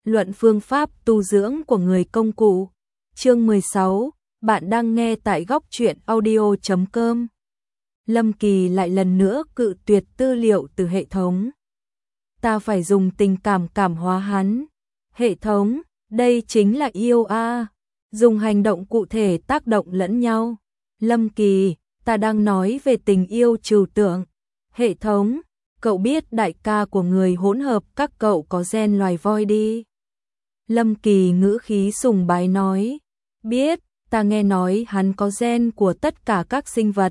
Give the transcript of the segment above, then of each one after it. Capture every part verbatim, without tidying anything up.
Luận phương pháp tu dưỡng của người công cụ. Chương mười sáu, bạn đang nghe tại góc truyện audio chấm com. Lâm Kỳ lại lần nữa cự tuyệt tư liệu từ hệ thống. Ta phải dùng tình cảm cảm hóa hắn. Hệ thống, đây chính là yêu a. Dùng hành động cụ thể tác động lẫn nhau. Lâm Kỳ, ta đang nói về tình yêu trừu tượng. Hệ thống, cậu biết đại ca của người hỗn hợp các cậu có gen loài voi đi. Lâm Kỳ ngữ khí sùng bái nói, biết, ta nghe nói hắn có gen của tất cả các sinh vật.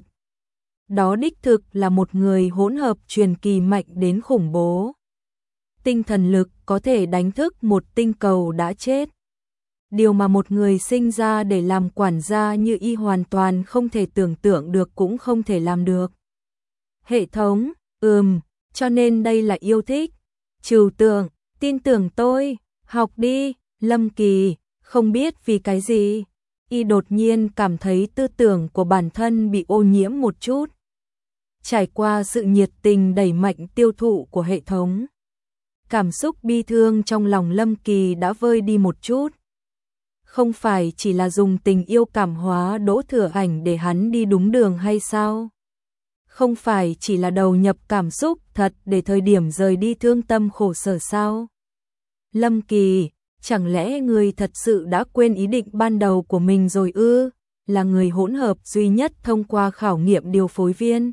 Đó đích thực là một người hỗn hợp truyền kỳ mạnh đến khủng bố. Tinh thần lực có thể đánh thức một tinh cầu đã chết. Điều mà một người sinh ra để làm quản gia như y hoàn toàn không thể tưởng tượng được cũng không thể làm được. Hệ thống, ừm, cho nên đây là yêu thích. Trừu tượng, tin tưởng tôi, học đi. Lâm Kỳ, không biết vì cái gì, y đột nhiên cảm thấy tư tưởng của bản thân bị ô nhiễm một chút. Trải qua sự nhiệt tình đẩy mạnh tiêu thụ của hệ thống, cảm xúc bi thương trong lòng Lâm Kỳ đã vơi đi một chút. Không phải chỉ là dùng tình yêu cảm hóa Đỗ Thừa Ảnh để hắn đi đúng đường hay sao? Không phải chỉ là đầu nhập cảm xúc thật để thời điểm rời đi thương tâm khổ sở sao? Lâm Kỳ, chẳng lẽ người thật sự đã quên ý định ban đầu của mình rồi ư? Là người hỗn hợp duy nhất thông qua khảo nghiệm điều phối viên.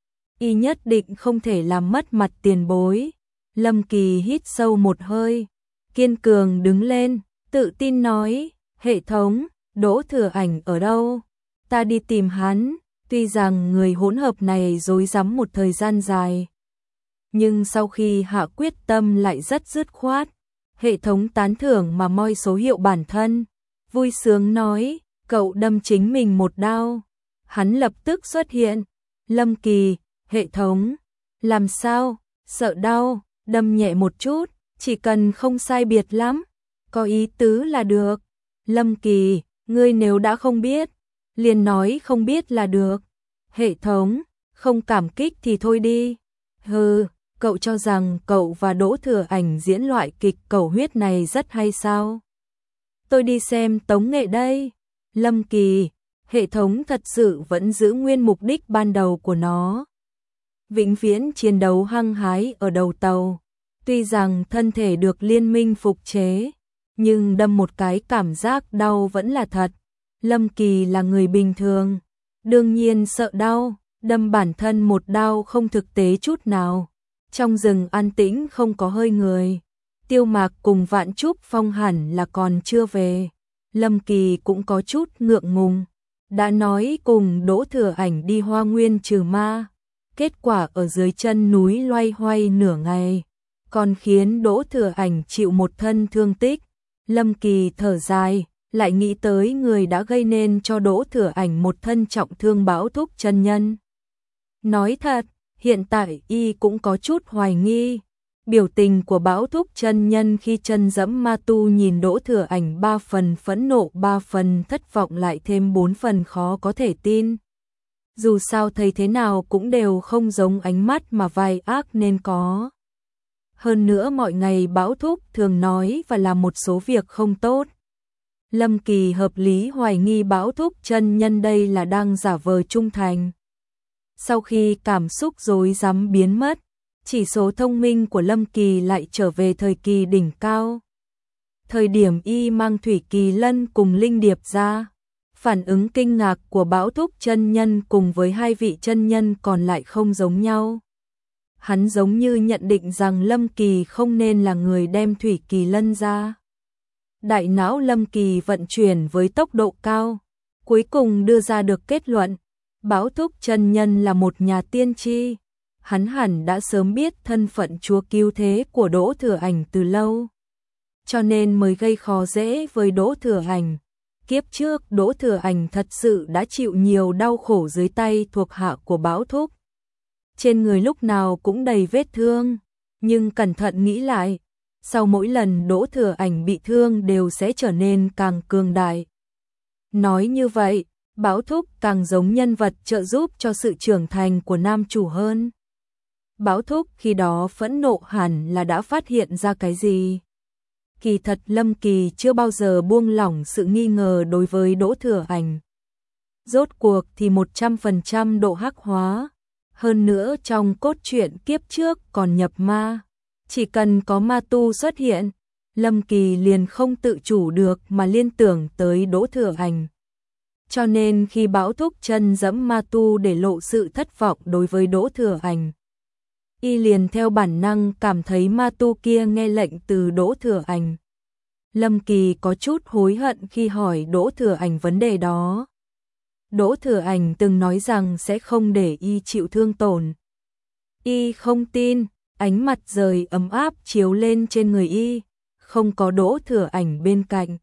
Y nhất định không thể làm mất mặt tiền bối. Lâm Kỳ hít sâu một hơi, kiên cường đứng lên, tự tin nói, hệ thống, Đỗ Thừa Ảnh ở đâu? Ta đi tìm hắn. Tuy rằng người hỗn hợp này rối rắm một thời gian dài, nhưng sau khi hạ quyết tâm lại rất dứt khoát. Hệ thống tán thưởng mà moi số hiệu bản thân, vui sướng nói, cậu đâm chính mình một đao. Hắn lập tức xuất hiện. Lâm Kỳ, hệ thống, làm sao? Sợ đau, đâm nhẹ một chút, chỉ cần không sai biệt lắm, có ý tứ là được. Lâm Kỳ, ngươi nếu đã không biết, liền nói không biết là được. Hệ thống, không cảm kích thì thôi đi. Hừ, cậu cho rằng cậu và Đỗ Thừa Ảnh diễn loại kịch cầu huyết này rất hay sao? Tôi đi xem tống nghệ đây. Lâm Kỳ, hệ thống thật sự vẫn giữ nguyên mục đích ban đầu của nó. Vĩnh viễn chiến đấu hăng hái ở đầu tàu. Tuy rằng thân thể được liên minh phục chế, nhưng đâm một cái cảm giác đau vẫn là thật. Lâm Kỳ là người bình thường, đương nhiên sợ đau, đâm bản thân một đau không thực tế chút nào. Trong rừng an tĩnh không có hơi người, Tiêu Mạc cùng Vạn Trúc Phong hẳn là còn chưa về. Lâm Kỳ cũng có chút ngượng ngùng, đã nói cùng Đỗ Thừa Ảnh đi Hoa Nguyên trừ ma, kết quả ở dưới chân núi loay hoay nửa ngày, còn khiến Đỗ Thừa Ảnh chịu một thân thương tích. Lâm Kỳ thở dài, lại nghĩ tới người đã gây nên cho Đỗ Thừa Ảnh một thân trọng thương Bảo Thúc chân nhân. Nói thật, hiện tại y cũng có chút hoài nghi. Biểu tình của Bảo Thúc chân nhân khi chân dẫm ma tu nhìn Đỗ Thừa Ảnh ba phần phẫn nộ, ba phần thất vọng, lại thêm bốn phần khó có thể tin. Dù sao thấy thế nào cũng đều không giống ánh mắt mà vai ác nên có. Hơn nữa mọi ngày Bảo Thúc thường nói và làm một số việc không tốt. Lâm Kỳ hợp lý hoài nghi Bảo Thúc chân nhân đây là đang giả vờ trung thành. Sau khi cảm xúc rối rắm biến mất, chỉ số thông minh của Lâm Kỳ lại trở về thời kỳ đỉnh cao. Thời điểm y mang Thủy Kỳ Lân cùng Linh Điệp ra, phản ứng kinh ngạc của Bảo Thúc chân nhân cùng với hai vị chân nhân còn lại không giống nhau. Hắn giống như nhận định rằng Lâm Kỳ không nên là người đem Thủy Kỳ Lân ra. Đại não Lâm Kỳ vận chuyển với tốc độ cao, cuối cùng đưa ra được kết luận, Bảo Thúc chân nhân là một nhà tiên tri. Hắn hẳn đã sớm biết thân phận chúa cứu thế của Đỗ Thừa Ảnh từ lâu, cho nên mới gây khó dễ với Đỗ Thừa Ảnh. Kiếp trước Đỗ Thừa Ảnh thật sự đã chịu nhiều đau khổ dưới tay thuộc hạ của Bảo Thúc. Trên người lúc nào cũng đầy vết thương, nhưng cẩn thận nghĩ lại, sau mỗi lần Đỗ Thừa Ảnh bị thương đều sẽ trở nên càng cường đại. Nói như vậy, Bảo Thúc càng giống nhân vật trợ giúp cho sự trưởng thành của nam chủ hơn. Bảo Thúc khi đó phẫn nộ hẳn là đã phát hiện ra cái gì. Kỳ thật Lâm Kỳ chưa bao giờ buông lỏng sự nghi ngờ đối với Đỗ Thừa Ảnh. Rốt cuộc thì một trăm phần trăm độ hắc hóa, hơn nữa trong cốt truyện kiếp trước còn nhập ma. Chỉ cần có ma tu xuất hiện, Lâm Kỳ liền không tự chủ được mà liên tưởng tới Đỗ Thừa Ảnh. Cho nên khi Bão Thúc chân dẫm ma tu để lộ sự thất vọng đối với Đỗ Thừa Ảnh, y liền theo bản năng cảm thấy ma tu kia nghe lệnh từ Đỗ Thừa Ảnh. Lâm Kỳ có chút hối hận khi hỏi Đỗ Thừa Ảnh vấn đề đó. Đỗ Thừa Ảnh từng nói rằng sẽ không để y chịu thương tổn. Y không tin, ánh mặt trời ấm áp chiếu lên trên người y, không có Đỗ Thừa Ảnh bên cạnh.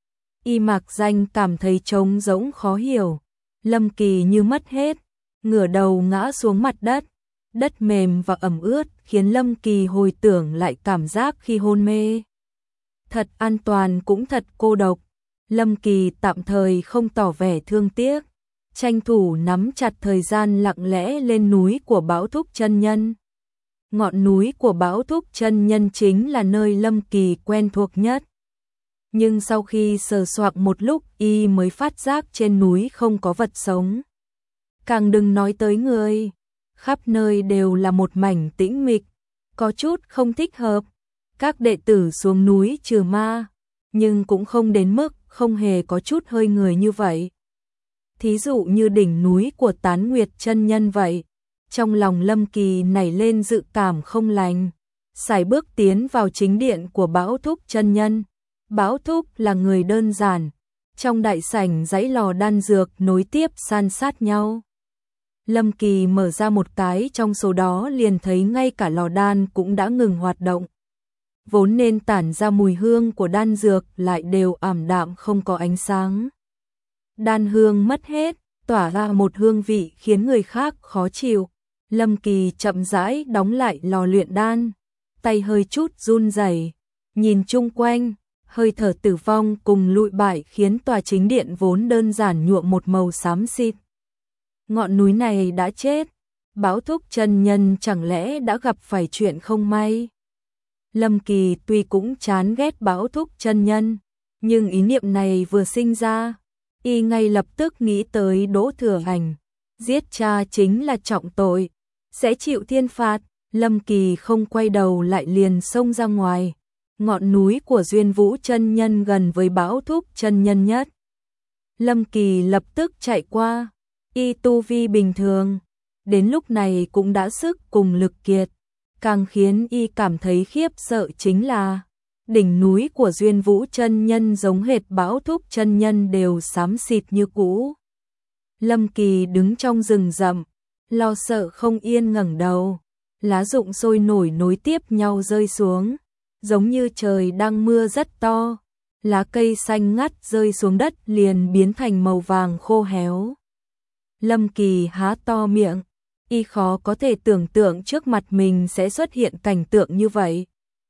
Y mạc danh cảm thấy trống rỗng khó hiểu. Lâm Kỳ như mất hết, ngửa đầu ngã xuống mặt đất. Đất mềm và ẩm ướt khiến Lâm Kỳ hồi tưởng lại cảm giác khi hôn mê. Thật an toàn cũng thật cô độc. Lâm Kỳ tạm thời không tỏ vẻ thương tiếc, tranh thủ nắm chặt thời gian lặng lẽ lên núi của Bão Thúc chân nhân. Ngọn núi của Bão Thúc chân nhân chính là nơi Lâm Kỳ quen thuộc nhất. Nhưng sau khi sờ soạng một lúc y mới phát giác trên núi không có vật sống. Càng đừng nói tới người, khắp nơi đều là một mảnh tĩnh mịch, có chút không thích hợp. Các đệ tử xuống núi trừ ma, nhưng cũng không đến mức không hề có chút hơi người như vậy. Thí dụ như đỉnh núi của Tán Nguyệt chân nhân vậy. Trong lòng Lâm Kỳ nảy lên dự cảm không lành, sải bước tiến vào chính điện của Bão Thúc chân nhân. Bão Thúc là người đơn giản, trong đại sảnh dãy lò đan dược nối tiếp san sát nhau. Lâm Kỳ mở ra một cái trong số đó liền thấy ngay cả lò đan cũng đã ngừng hoạt động. Vốn nên tản ra mùi hương của đan dược lại đều ảm đạm không có ánh sáng. Đan hương mất hết, tỏa ra một hương vị khiến người khác khó chịu. Lâm Kỳ chậm rãi đóng lại lò luyện đan, tay hơi chút run rẩy, nhìn chung quanh, hơi thở tử vong cùng lụi bại khiến tòa chính điện vốn đơn giản nhuộm một màu xám xịt. Ngọn núi này đã chết, Bão Thúc chân nhân chẳng lẽ đã gặp phải chuyện không may? Lâm Kỳ tuy cũng chán ghét Bão Thúc chân nhân, nhưng ý niệm này vừa sinh ra, y ngay lập tức nghĩ tới Đỗ Thừa Ảnh. Giết cha chính là trọng tội, sẽ chịu thiên phạt. Lâm Kỳ không quay đầu lại liền xông ra ngoài. Ngọn núi của Duyên Vũ chân nhân gần với Bão Thúc chân nhân nhất. Lâm Kỳ lập tức chạy qua, y tu vi bình thường, đến lúc này cũng đã sức cùng lực kiệt. Càng khiến y cảm thấy khiếp sợ chính là đỉnh núi của Duyên Vũ chân nhân giống hệt Bão Thúc chân nhân đều xám xịt như cũ. Lâm Kỳ đứng trong rừng rậm, lo sợ không yên ngẩng đầu, lá rụng sôi nổi nối tiếp nhau rơi xuống, giống như trời đang mưa rất to, lá cây xanh ngắt rơi xuống đất liền biến thành màu vàng khô héo. Lâm Kỳ há to miệng, y khó có thể tưởng tượng trước mặt mình sẽ xuất hiện cảnh tượng như vậy.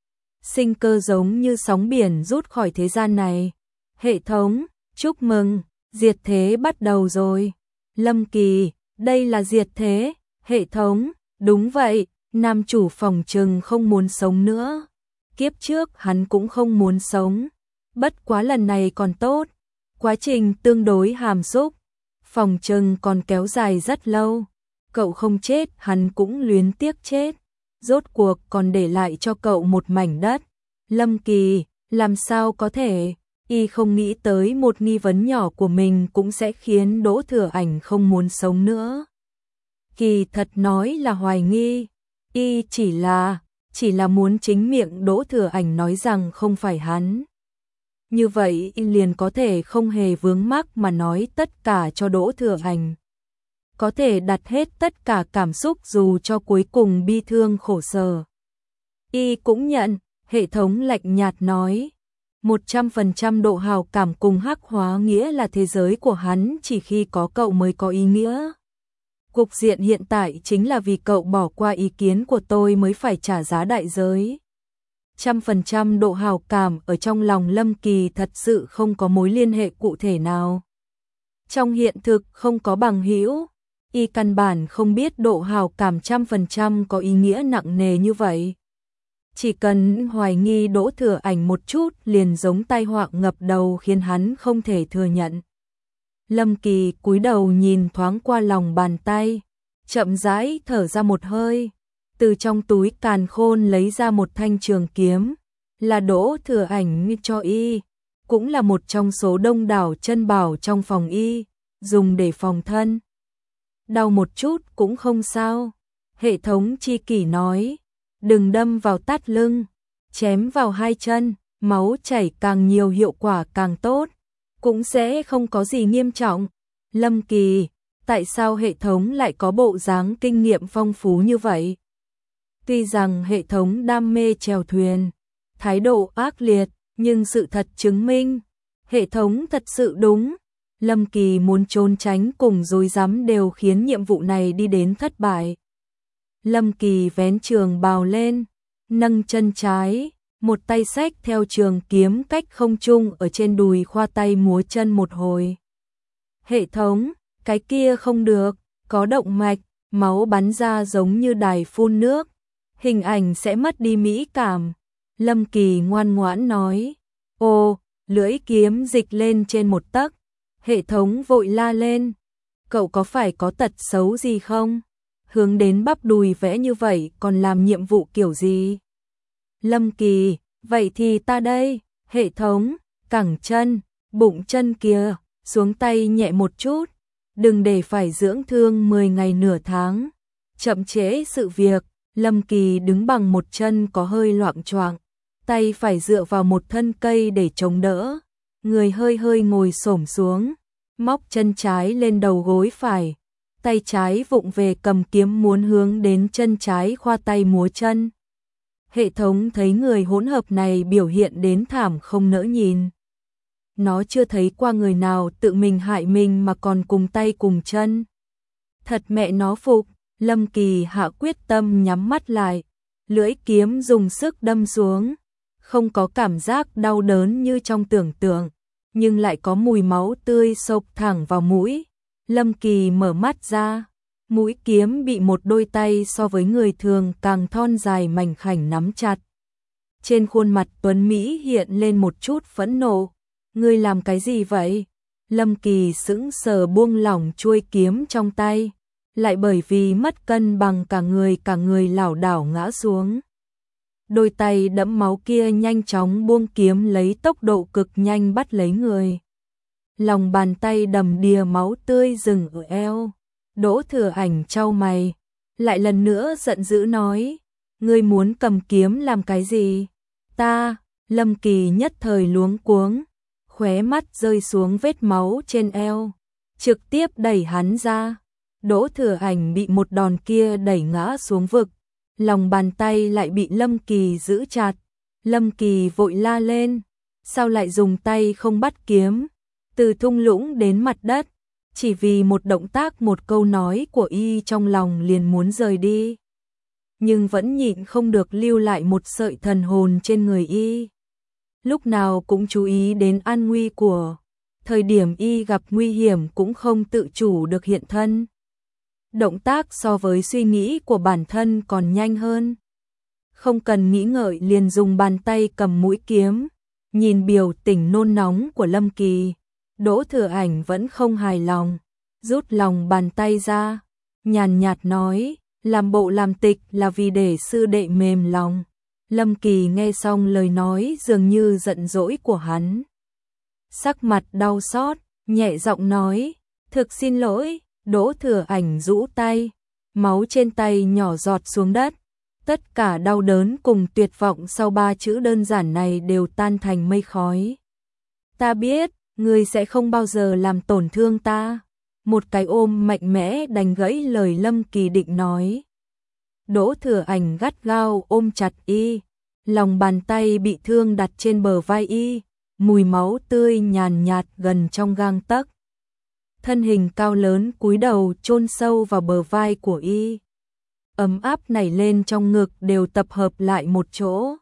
Sinh cơ giống như sóng biển rút khỏi thế gian này. Hệ thống, chúc mừng, diệt thế bắt đầu rồi. Lâm Kỳ, đây là diệt thế. Hệ thống, đúng vậy, nam chủ phòng trừng không muốn sống nữa. Kiếp trước hắn cũng không muốn sống, bất quá lần này còn tốt. Quá trình tương đối hàm xúc, phòng trừng còn kéo dài rất lâu. Cậu không chết hắn cũng luyến tiếc chết, rốt cuộc còn để lại cho cậu một mảnh đất. Lâm Kỳ, làm sao có thể, y không nghĩ tới một nghi vấn nhỏ của mình cũng sẽ khiến Đỗ Thừa Ảnh không muốn sống nữa. Kỳ thật nói là hoài nghi, y chỉ là, chỉ là muốn chính miệng Đỗ Thừa Ảnh nói rằng không phải hắn. Như vậy y liền có thể không hề vướng mắc mà nói tất cả cho Đỗ Thừa Ảnh. Có thể đặt hết tất cả cảm xúc dù cho cuối cùng bi thương khổ sở. Y cũng nhận, hệ thống lạnh nhạt nói, một trăm phần trăm độ hào cảm cùng hắc hóa nghĩa là thế giới của hắn chỉ khi có cậu mới có ý nghĩa. Cục diện hiện tại chính là vì cậu bỏ qua ý kiến của tôi mới phải trả giá đại giới. Trăm phần trăm độ hào cảm ở trong lòng Lâm Kỳ thật sự không có mối liên hệ cụ thể nào. Trong hiện thực không có bằng hữu, y căn bản không biết độ hào cảm trăm phần trăm có ý nghĩa nặng nề như vậy. Chỉ cần hoài nghi Đỗ Thừa Ảnh một chút liền giống tai họa ngập đầu khiến hắn không thể thừa nhận. Lâm Kỳ cúi đầu nhìn thoáng qua lòng bàn tay, chậm rãi thở ra một hơi, từ trong túi càn khôn lấy ra một thanh trường kiếm, là Đỗ Thừa Ảnh cho y, cũng là một trong số đông đảo chân bảo trong phòng y, dùng để phòng thân. Đau một chút cũng không sao, hệ thống chi kỷ nói, đừng đâm vào tát lưng, chém vào hai chân, máu chảy càng nhiều hiệu quả càng tốt, cũng sẽ không có gì nghiêm trọng. Lâm Kỳ, tại sao hệ thống lại có bộ dáng kinh nghiệm phong phú như vậy? Tuy rằng hệ thống đam mê chèo thuyền, thái độ ác liệt, nhưng sự thật chứng minh, hệ thống thật sự đúng. Lâm Kỳ muốn trốn tránh cùng rối rắm đều khiến nhiệm vụ này đi đến thất bại. Lâm Kỳ vén trường bào lên, nâng chân trái, một tay xách theo trường kiếm cách không trung ở trên đùi khoa tay múa chân một hồi. Hệ thống, cái kia không được, có động mạch, máu bắn ra giống như đài phun nước, hình ảnh sẽ mất đi mỹ cảm. Lâm Kỳ ngoan ngoãn nói, ô, lưỡi kiếm dịch lên trên một tấc, hệ thống vội la lên, cậu có phải có tật xấu gì không? Hướng đến bắp đùi vẽ như vậy còn làm nhiệm vụ kiểu gì? Lâm Kỳ, vậy thì ta đây, hệ thống, cẳng chân, bụng chân kia, xuống tay nhẹ một chút, đừng để phải dưỡng thương mười ngày nửa tháng, chậm trễ sự việc. Lâm Kỳ đứng bằng một chân có hơi loạng choạng, tay phải dựa vào một thân cây để chống đỡ, người hơi hơi ngồi xổm xuống, móc chân trái lên đầu gối phải, tay trái vụng về cầm kiếm muốn hướng đến chân trái khoa tay múa chân. Hệ thống thấy người hỗn hợp này biểu hiện đến thảm không nỡ nhìn. Nó chưa thấy qua người nào tự mình hại mình mà còn cùng tay cùng chân. Thật mẹ nó phục. Lâm Kỳ hạ quyết tâm nhắm mắt lại, lưỡi kiếm dùng sức đâm xuống, không có cảm giác đau đớn như trong tưởng tượng, nhưng lại có mùi máu tươi xộc thẳng vào mũi. Lâm Kỳ mở mắt ra, mũi kiếm bị một đôi tay so với người thường càng thon dài mảnh khảnh nắm chặt. Trên khuôn mặt Tuấn Mỹ hiện lên một chút phẫn nộ, ngươi làm cái gì vậy? Lâm Kỳ sững sờ buông lỏng chuôi kiếm trong tay, lại bởi vì mất cân bằng cả người cả người lảo đảo ngã xuống. Đôi tay đẫm máu kia nhanh chóng buông kiếm lấy tốc độ cực nhanh bắt lấy người. Lòng bàn tay đầm đìa máu tươi dừng ở eo. Đỗ Thừa Ảnh chau mày, lại lần nữa giận dữ nói, ngươi muốn cầm kiếm làm cái gì? Ta, Lâm Kỳ nhất thời luống cuống, khóe mắt rơi xuống vết máu trên eo, trực tiếp đẩy hắn ra. Đỗ Thừa Ảnh bị một đòn kia đẩy ngã xuống vực, lòng bàn tay lại bị Lâm Kỳ giữ chặt. Lâm Kỳ vội la lên, sao lại dùng tay không bắt kiếm? Từ thung lũng đến mặt đất, chỉ vì một động tác một câu nói của y trong lòng liền muốn rời đi. Nhưng vẫn nhịn không được lưu lại một sợi thần hồn trên người y. Lúc nào cũng chú ý đến an nguy của, thời điểm y gặp nguy hiểm cũng không tự chủ được hiện thân. Động tác so với suy nghĩ của bản thân còn nhanh hơn. Không cần nghĩ ngợi liền dùng bàn tay cầm mũi kiếm, nhìn biểu tình nôn nóng của Lâm Kỳ. Đỗ Thừa Ảnh vẫn không hài lòng, rút lòng bàn tay ra, nhàn nhạt nói, làm bộ làm tịch là vì để sư đệ mềm lòng. Lâm Kỳ nghe xong lời nói dường như giận dỗi của hắn. Sắc mặt đau xót, nhẹ giọng nói, thực xin lỗi. Đỗ Thừa Ảnh rũ tay, máu trên tay nhỏ giọt xuống đất. Tất cả đau đớn cùng tuyệt vọng sau ba chữ đơn giản này đều tan thành mây khói. Ta biết, ngươi sẽ không bao giờ làm tổn thương ta. Một cái ôm mạnh mẽ đánh gãy lời Lâm Kỳ định nói. Đỗ Thừa Ảnh gắt gao ôm chặt y, lòng bàn tay bị thương đặt trên bờ vai y, mùi máu tươi nhàn nhạt gần trong gang tấc. Thân hình cao lớn cúi đầu chôn sâu vào bờ vai của y. Ấm áp nảy lên trong ngực đều tập hợp lại một chỗ.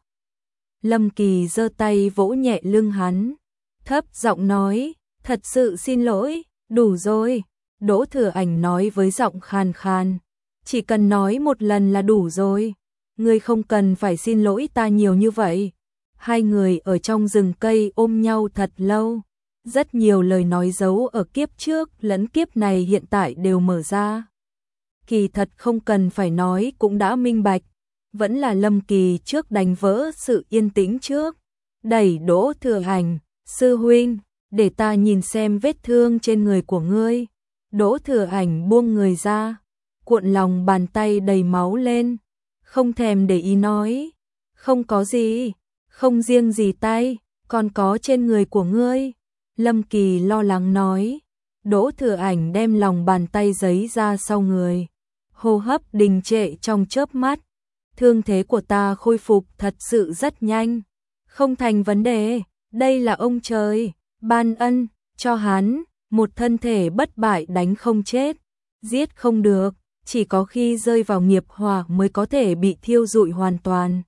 Lâm Kỳ giơ tay vỗ nhẹ lưng hắn, thấp giọng nói, thật sự xin lỗi, đủ rồi. Đỗ Thừa Ảnh nói với giọng khàn khàn, chỉ cần nói một lần là đủ rồi. ngươi không cần phải xin lỗi ta nhiều như vậy. Hai người ở trong rừng cây ôm nhau thật lâu. Rất nhiều lời nói giấu ở kiếp trước lẫn kiếp này hiện tại đều mở ra. Kỳ thật không cần phải nói cũng đã minh bạch. Vẫn là Lâm Kỳ trước đánh vỡ sự yên tĩnh trước. Đẩy Đỗ Thừa Hành, sư huynh, để ta nhìn xem vết thương trên người của ngươi. Đỗ Thừa Hành buông người ra, cuộn lòng bàn tay đầy máu lên. Không thèm để ý nói, không có gì, không riêng gì tay, còn có trên người của ngươi. Lâm Kỳ lo lắng nói. Đỗ Thừa Ảnh đem lòng bàn tay giấy ra sau người. Hô hấp đình trệ trong chớp mắt. Thương thế của ta khôi phục thật sự rất nhanh. Không thành vấn đề, đây là ông trời ban ân cho hắn, một thân thể bất bại đánh không chết, giết không được, chỉ có khi rơi vào nghiệp hỏa mới có thể bị thiêu rụi hoàn toàn.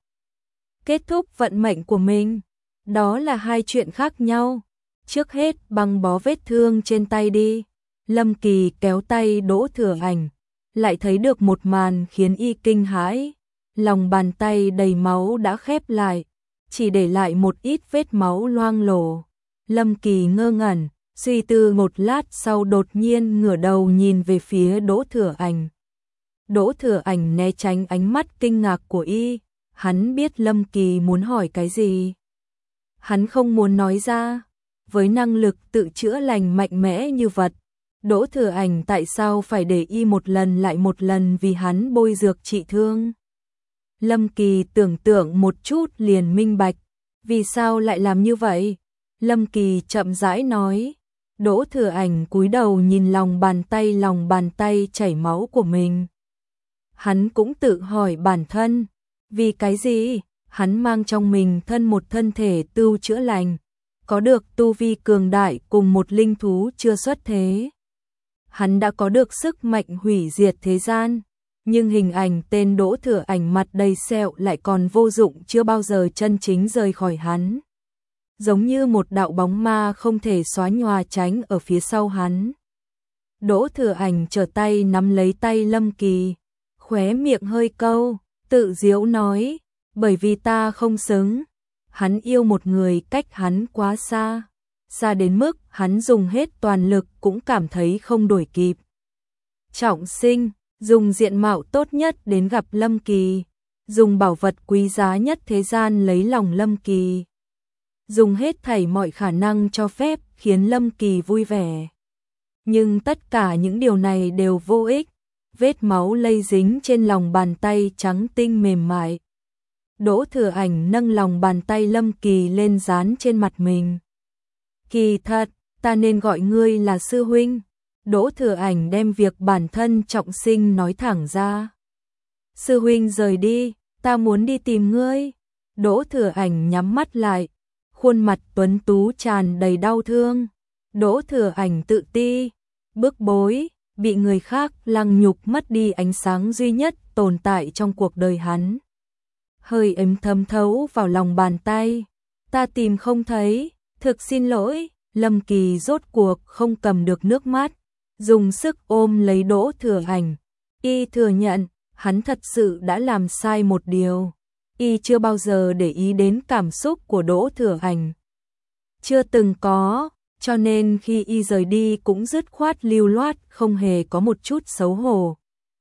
Kết thúc vận mệnh của mình, đó là hai chuyện khác nhau. Trước hết băng bó vết thương trên tay đi. Lâm Kỳ kéo tay Đỗ Thừa Ảnh, lại thấy được một màn khiến y kinh hãi. Lòng bàn tay đầy máu đã khép lại, chỉ để lại một ít vết máu loang lổ. Lâm Kỳ ngơ ngẩn, suy tư một lát sau đột nhiên ngửa đầu nhìn về phía Đỗ Thừa Ảnh. Đỗ Thừa Ảnh né tránh ánh mắt kinh ngạc của y, hắn biết Lâm Kỳ muốn hỏi cái gì. Hắn không muốn nói ra. Với năng lực tự chữa lành mạnh mẽ như vật, Đỗ Thừa Ảnh tại sao phải để y một lần lại một lần vì hắn bôi dược trị thương? Lâm Kỳ tưởng tượng một chút liền minh bạch, vì sao lại làm như vậy? Lâm Kỳ chậm rãi nói. Đỗ Thừa Ảnh cúi đầu nhìn lòng bàn tay lòng bàn tay chảy máu của mình. Hắn cũng tự hỏi bản thân, vì cái gì? Hắn mang trong mình thân một thân thể tưu chữa lành, có được tu vi cường đại cùng một linh thú chưa xuất thế. Hắn đã có được sức mạnh hủy diệt thế gian, nhưng hình ảnh tên Đỗ Thừa Ảnh mặt đầy sẹo lại còn vô dụng chưa bao giờ chân chính rời khỏi hắn. Giống như một đạo bóng ma không thể xóa nhòa tránh ở phía sau hắn. Đỗ Thừa Ảnh trở tay nắm lấy tay Lâm Kỳ, khóe miệng hơi câu, tự giễu nói, bởi vì ta không xứng. Hắn yêu một người cách hắn quá xa, xa đến mức hắn dùng hết toàn lực cũng cảm thấy không đuổi kịp. Trọng sinh, dùng diện mạo tốt nhất đến gặp Lâm Kỳ, dùng bảo vật quý giá nhất thế gian lấy lòng Lâm Kỳ, dùng hết thảy mọi khả năng cho phép khiến Lâm Kỳ vui vẻ. Nhưng tất cả những điều này đều vô ích, vết máu lây dính trên lòng bàn tay trắng tinh mềm mại. Đỗ Thừa Ảnh nâng lòng bàn tay Lâm Kỳ lên dán trên mặt mình. Kỳ thật, ta nên gọi ngươi là sư huynh. Đỗ Thừa Ảnh đem việc bản thân trọng sinh nói thẳng ra. Sư huynh rời đi, ta muốn đi tìm ngươi. Đỗ Thừa Ảnh nhắm mắt lại, khuôn mặt tuấn tú tràn đầy đau thương. Đỗ Thừa Ảnh tự ti, bức bối, bị người khác lăng nhục mất đi ánh sáng duy nhất tồn tại trong cuộc đời hắn. Hơi ấm thấm thấu vào lòng bàn tay. Ta tìm không thấy, thực xin lỗi. Lâm Kỳ rốt cuộc không cầm được nước mắt, dùng sức ôm lấy Đỗ Thừa Ảnh. Y thừa nhận, hắn thật sự đã làm sai một điều. Y chưa bao giờ để ý đến cảm xúc của Đỗ Thừa Ảnh. Chưa từng có, cho nên khi y rời đi cũng dứt khoát lưu loát, không hề có một chút xấu hổ.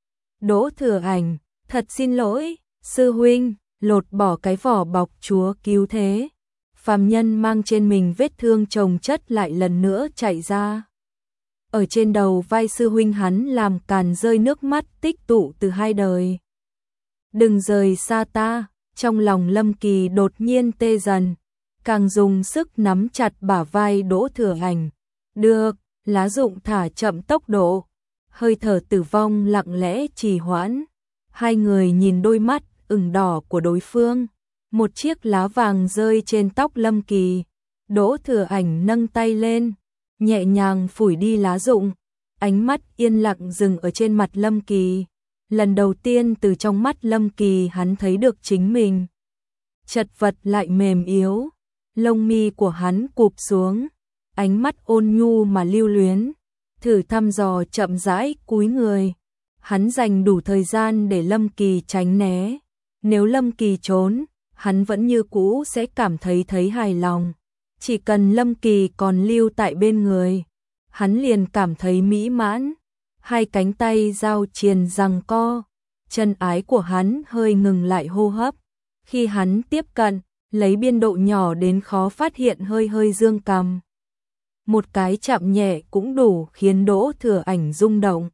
Đỗ Thừa Ảnh, thật xin lỗi, sư huynh. Lột bỏ cái vỏ bọc chúa cứu thế. Phàm nhân mang trên mình vết thương chồng chất lại lần nữa chạy ra. Ở trên đầu vai sư huynh hắn làm càn rơi nước mắt tích tụ từ hai đời. Đừng rời xa ta, trong lòng Lâm Kỳ đột nhiên tê dần, càng dùng sức nắm chặt bả vai Đỗ Thừa Ảnh. Được, lá rụng thả chậm tốc độ, hơi thở tử vong lặng lẽ trì hoãn. Hai người nhìn đôi mắt ửng đỏ của đối phương, một chiếc lá vàng rơi trên tóc Lâm Kỳ. Đỗ Thừa Ảnh nâng tay lên, nhẹ nhàng phủi đi lá rụng, ánh mắt yên lặng dừng ở trên mặt Lâm Kỳ. Lần đầu tiên từ trong mắt Lâm Kỳ hắn thấy được chính mình. Chật vật lại mềm yếu, lông mi của hắn cụp xuống, ánh mắt ôn nhu mà lưu luyến, thử thăm dò chậm rãi cúi người. Hắn dành đủ thời gian để Lâm Kỳ tránh né. Nếu Lâm Kỳ trốn, hắn vẫn như cũ sẽ cảm thấy thấy hài lòng. Chỉ cần Lâm Kỳ còn lưu tại bên người, hắn liền cảm thấy mỹ mãn. Hai cánh tay giao triền giằng co, chân ái của hắn hơi ngừng lại hô hấp. Khi hắn tiếp cận, lấy biên độ nhỏ đến khó phát hiện hơi hơi dương cằm. Một cái chạm nhẹ cũng đủ khiến Đỗ Thừa Ảnh rung động.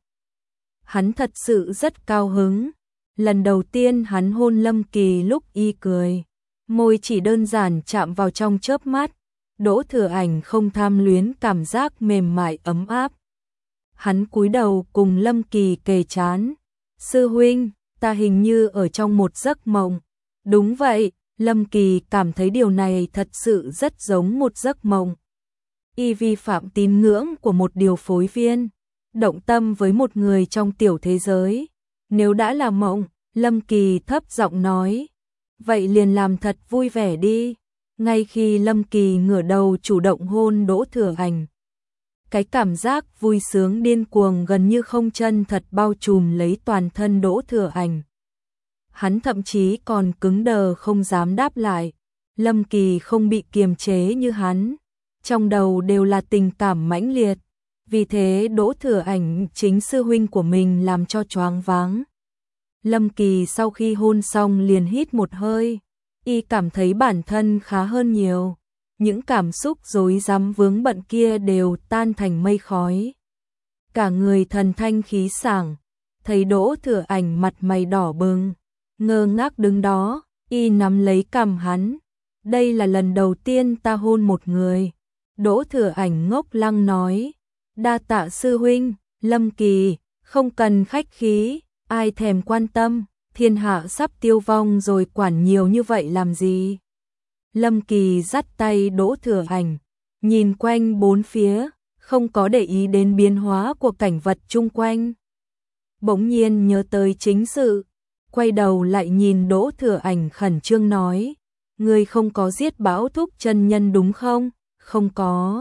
Hắn thật sự rất cao hứng. Lần đầu tiên hắn hôn Lâm Kỳ lúc y cười, môi chỉ đơn giản chạm vào trong chớp mắt. Đỗ Thừa Ảnh không tham luyến cảm giác mềm mại ấm áp. Hắn cúi đầu cùng Lâm Kỳ kề trán. Sư huynh, ta hình như ở trong một giấc mộng. Đúng vậy, Lâm Kỳ cảm thấy điều này thật sự rất giống một giấc mộng. Y vi phạm tín ngưỡng của một điều phối viên, động tâm với một người trong tiểu thế giới. Nếu đã là mộng, Lâm Kỳ thấp giọng nói, vậy liền làm thật vui vẻ đi. Ngay khi Lâm Kỳ ngửa đầu chủ động hôn Đỗ Thừa Ảnh, cái cảm giác vui sướng điên cuồng gần như không chân thật bao trùm lấy toàn thân Đỗ Thừa Ảnh. Hắn thậm chí còn cứng đờ không dám đáp lại. Lâm Kỳ không bị kiềm chế như hắn, trong đầu đều là tình cảm mãnh liệt. Vì thế Đỗ Thừa Ảnh chính sư huynh của mình làm cho choáng váng. Lâm Kỳ sau khi hôn xong liền hít một hơi, y cảm thấy bản thân khá hơn nhiều. Những cảm xúc rối rắm vướng bận kia đều tan thành mây khói. Cả người thần thanh khí sảng, thấy Đỗ Thừa Ảnh mặt mày đỏ bừng, ngơ ngác đứng đó, y nắm lấy cằm hắn. Đây là lần đầu tiên ta hôn một người. Đỗ Thừa Ảnh ngốc lăng nói, đa tạ sư huynh. Lâm Kỳ, không cần khách khí, ai thèm quan tâm, thiên hạ sắp tiêu vong rồi quản nhiều như vậy làm gì. Lâm Kỳ dắt tay Đỗ Thừa Ảnh, nhìn quanh bốn phía, không có để ý đến biến hóa của cảnh vật chung quanh. Bỗng nhiên nhớ tới chính sự, quay đầu lại nhìn Đỗ Thừa Ảnh khẩn trương nói, ngươi không có giết Bão Thúc chân nhân đúng không? Không có.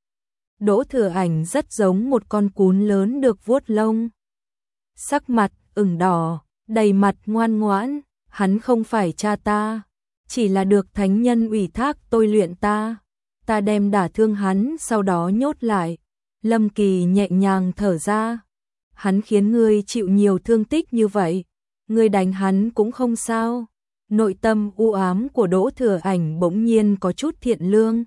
Đỗ Thừa Ảnh rất giống một con cún lớn được vuốt lông. Sắc mặt ửng đỏ, đầy mặt ngoan ngoãn, hắn không phải cha ta, chỉ là được thánh nhân ủy thác tôi luyện ta. Ta đem đả thương hắn sau đó nhốt lại. Lâm Kỳ nhẹ nhàng thở ra. Hắn khiến ngươi chịu nhiều thương tích như vậy, ngươi đánh hắn cũng không sao. Nội tâm u ám của Đỗ Thừa Ảnh bỗng nhiên có chút thiện lương.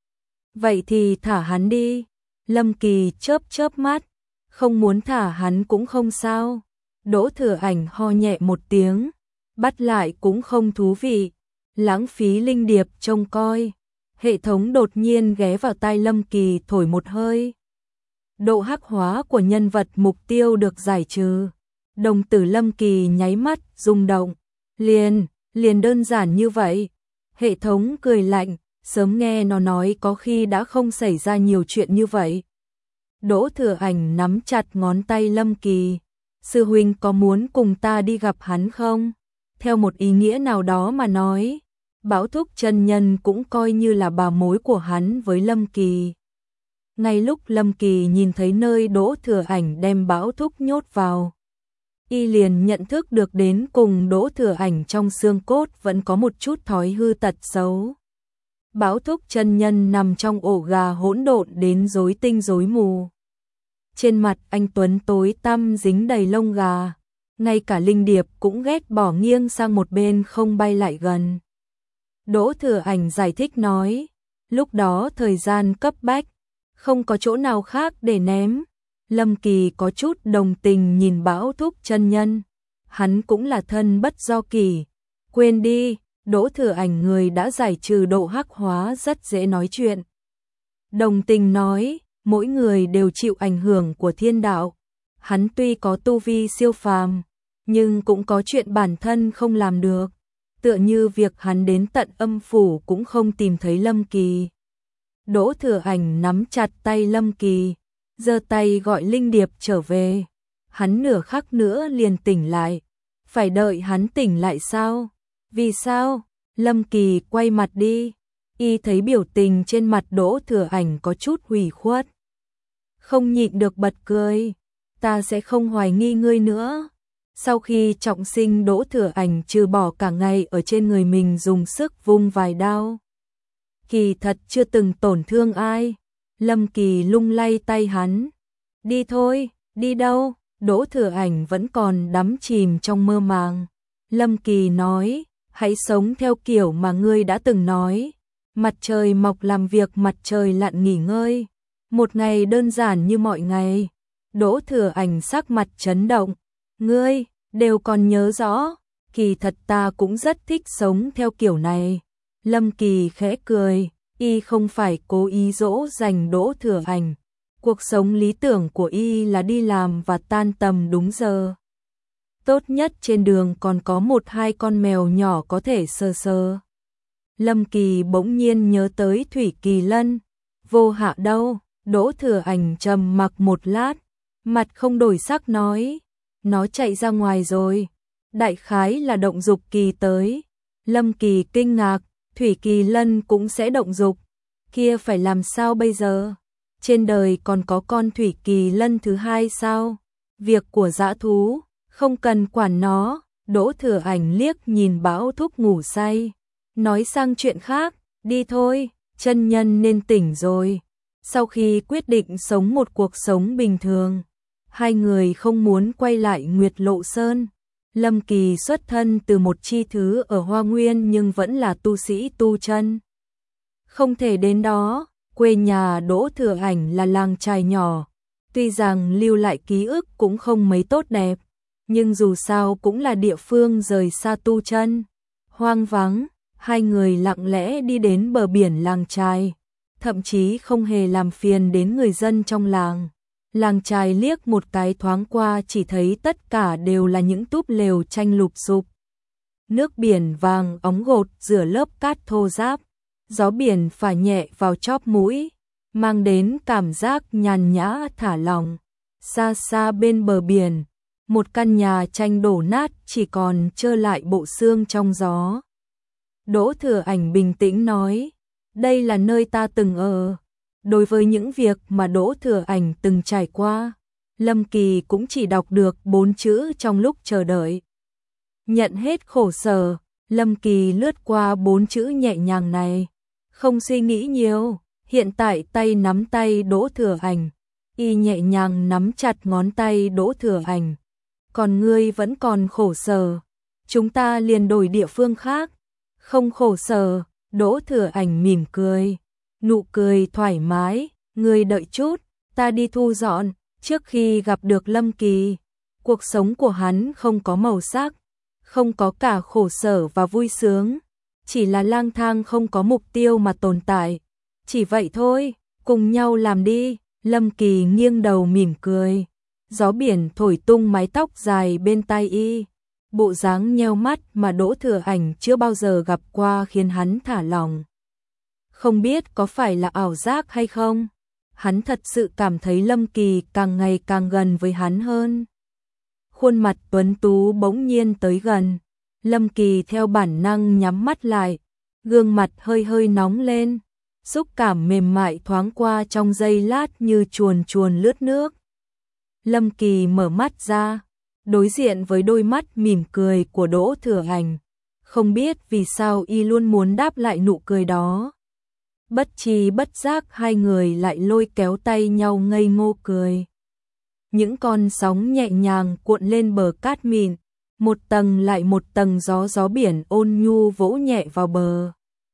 Vậy thì thả hắn đi. Lâm Kỳ chớp chớp mắt, không muốn thả hắn cũng không sao. Đỗ Thừa Ảnh ho nhẹ một tiếng, bắt lại cũng không thú vị, lãng phí linh điệp trông coi. Hệ thống đột nhiên ghé vào tai Lâm Kỳ thổi một hơi. Độ hắc hóa của nhân vật mục tiêu được giải trừ. Đồng tử Lâm Kỳ nháy mắt rung động. Liền, liền đơn giản như vậy. Hệ thống cười lạnh, sớm nghe nó nói có khi đã không xảy ra nhiều chuyện như vậy. Đỗ Thừa Ảnh nắm chặt ngón tay Lâm Kỳ. Sư huynh có muốn cùng ta đi gặp hắn không? Theo một ý nghĩa nào đó mà nói, Bão Thúc chân nhân cũng coi như là bà mối của hắn với Lâm Kỳ. Ngay lúc Lâm Kỳ nhìn thấy nơi Đỗ Thừa Ảnh đem Bão Thúc nhốt vào, y liền nhận thức được đến cùng Đỗ Thừa Ảnh trong xương cốt vẫn có một chút thói hư tật xấu. Bão Thúc chân nhân nằm trong ổ gà hỗn độn đến rối tinh rối mù. Trên mặt anh tuấn tối tăm dính đầy lông gà, ngay cả linh điệp cũng ghét bỏ nghiêng sang một bên không bay lại gần. Đỗ Thừa Ảnh giải thích nói, lúc đó thời gian cấp bách, không có chỗ nào khác để ném. Lâm Kỳ có chút đồng tình nhìn Bão Thúc chân nhân, hắn cũng là thân bất do kỳ. Quên đi, Đỗ Thừa Ảnh người đã giải trừ độ hắc hóa rất dễ nói chuyện. Đồng tình nói, mỗi người đều chịu ảnh hưởng của thiên đạo. Hắn tuy có tu vi siêu phàm, nhưng cũng có chuyện bản thân không làm được. Tựa như việc hắn đến tận âm phủ cũng không tìm thấy Lâm Kỳ. Đỗ Thừa Ảnh nắm chặt tay Lâm Kỳ, giơ tay gọi linh điệp trở về. Hắn nửa khắc nữa liền tỉnh lại. Phải đợi hắn tỉnh lại sao? Vì sao? Lâm Kỳ quay mặt đi. Y thấy biểu tình trên mặt Đỗ Thừa Ảnh có chút hủy khuất, không nhịn được bật cười. Ta sẽ không hoài nghi ngươi nữa. Sau khi trọng sinh, Đỗ Thừa Ảnh trừ bỏ cả ngày ở trên người mình dùng sức vung vài đao, kỳ thật chưa từng tổn thương ai. Lâm Kỳ lung lay tay hắn. Đi thôi. Đi đâu? Đỗ Thừa Ảnh vẫn còn đắm chìm trong mơ màng. Lâm Kỳ nói, hãy sống theo kiểu mà ngươi đã từng nói. Mặt trời mọc làm việc, mặt trời lặn nghỉ ngơi. Một ngày đơn giản như mọi ngày. Đỗ Thừa Ảnh sắc mặt chấn động. Ngươi, đều còn nhớ rõ. Kỳ thật ta cũng rất thích sống theo kiểu này. Lâm Kỳ khẽ cười, y không phải cố ý dỗ dành Đỗ Thừa Ảnh. Cuộc sống lý tưởng của y là đi làm và tan tầm đúng giờ. Tốt nhất trên đường còn có một hai con mèo nhỏ có thể sờ sờ. Lâm Kỳ bỗng nhiên nhớ tới Thủy Kỳ Lân. Vô Hạ đâu? Đỗ Thừa Ảnh trầm mặc một lát, mặt không đổi sắc nói, nó chạy ra ngoài rồi. Đại khái là động dục kỳ tới. Lâm Kỳ kinh ngạc, Thủy Kỳ Lân cũng sẽ động dục, kia phải làm sao bây giờ? Trên đời còn có con Thủy Kỳ Lân thứ hai sao? Việc của dã thú, không cần quản nó. Đỗ Thừa Ảnh liếc nhìn Bão Thúc ngủ say, nói sang chuyện khác, đi thôi, chân nhân nên tỉnh rồi. Sau khi quyết định sống một cuộc sống bình thường, hai người không muốn quay lại Nguyệt Lộ Sơn. Lâm Kỳ xuất thân từ một chi thứ ở Hoa Nguyên nhưng vẫn là tu sĩ tu chân, không thể đến đó. Quê nhà Đỗ Thừa Ảnh là làng chài nhỏ, tuy rằng lưu lại ký ức cũng không mấy tốt đẹp, nhưng dù sao cũng là địa phương rời xa tu chân, hoang vắng. Hai người lặng lẽ đi đến bờ biển làng chài, thậm chí không hề làm phiền đến người dân trong làng. Làng chài liếc một cái thoáng qua chỉ thấy tất cả đều là những túp lều tranh lụp xụp. Nước biển vàng óng gột rửa lớp cát thô ráp, gió biển phả nhẹ vào chóp mũi, mang đến cảm giác nhàn nhã thả lỏng. Xa xa bên bờ biển, một căn nhà tranh đổ nát chỉ còn trơ lại bộ xương trong gió. Đỗ Thừa Ảnh bình tĩnh nói, đây là nơi ta từng ở. Đối với những việc mà Đỗ Thừa Ảnh từng trải qua, Lâm Kỳ cũng chỉ đọc được bốn chữ trong lúc chờ đợi. Nhận hết khổ sở. Lâm Kỳ lướt qua bốn chữ nhẹ nhàng này, không suy nghĩ nhiều. Hiện tại tay nắm tay Đỗ Thừa Ảnh, y nhẹ nhàng nắm chặt ngón tay Đỗ Thừa Ảnh. Còn ngươi vẫn còn khổ sở, chúng ta liền đổi địa phương khác. Không khổ sở. Đỗ Thừa Ảnh mỉm cười, nụ cười thoải mái. Ngươi đợi chút, ta đi thu dọn. Trước khi gặp được Lâm Kỳ, cuộc sống của hắn không có màu sắc, không có cả khổ sở và vui sướng, chỉ là lang thang không có mục tiêu mà tồn tại. Chỉ vậy thôi, cùng nhau làm đi. Lâm Kỳ nghiêng đầu mỉm cười, gió biển thổi tung mái tóc dài bên tai y. Bộ dáng nheo mắt mà Đỗ Thừa Ảnh chưa bao giờ gặp qua khiến hắn thả lỏng. Không biết có phải là ảo giác hay không, hắn thật sự cảm thấy Lâm Kỳ càng ngày càng gần với hắn hơn. Khuôn mặt tuấn tú bỗng nhiên tới gần, Lâm Kỳ theo bản năng nhắm mắt lại, gương mặt hơi hơi nóng lên, xúc cảm mềm mại thoáng qua trong giây lát như chuồn chuồn lướt nước. Lâm Kỳ mở mắt ra, đối diện với đôi mắt mỉm cười của Đỗ Thừa Ảnh, không biết vì sao y luôn muốn đáp lại nụ cười đó. Bất tri bất giác hai người lại lôi kéo tay nhau ngây ngô cười. Những con sóng nhẹ nhàng cuộn lên bờ cát mịn, một tầng lại một tầng gió gió biển ôn nhu vỗ nhẹ vào bờ.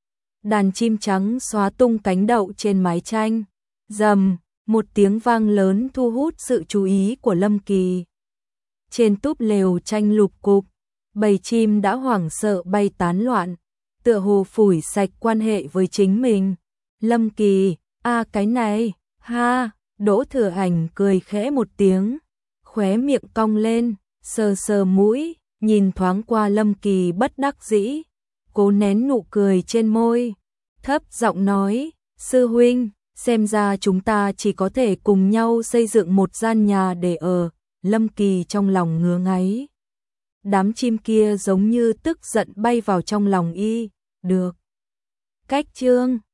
Đàn chim trắng xóa tung cánh đậu trên mái tranh, rầm, một tiếng vang lớn thu hút sự chú ý của Lâm Kỳ. Trên túp lều tranh lụp cụp, bầy chim đã hoảng sợ bay tán loạn, tựa hồ phủi sạch quan hệ với chính mình. Lâm Kỳ, a à, cái này, ha. Đỗ Thừa Ảnh cười khẽ một tiếng, khóe miệng cong lên, sờ sờ mũi, nhìn thoáng qua Lâm Kỳ bất đắc dĩ, cố nén nụ cười trên môi, thấp giọng nói, sư huynh, xem ra chúng ta chỉ có thể cùng nhau xây dựng một gian nhà để ở. Lâm Kỳ trong lòng ngứa ngáy. Đám chim kia giống như tức giận bay vào trong lòng y, được. Cách chương